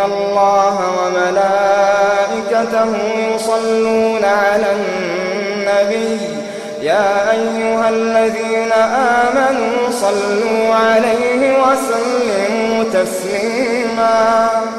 اللَّهَ وَمَلَائِكَتَهُ يُصَلُّونَ عَلَى النَّبِيِّ يَا أَيُّهَا الَّذِينَ آمَنُوا صَلُّوا عَلَيْهِ وَسَلِّمُوا تَسْلِيمًا.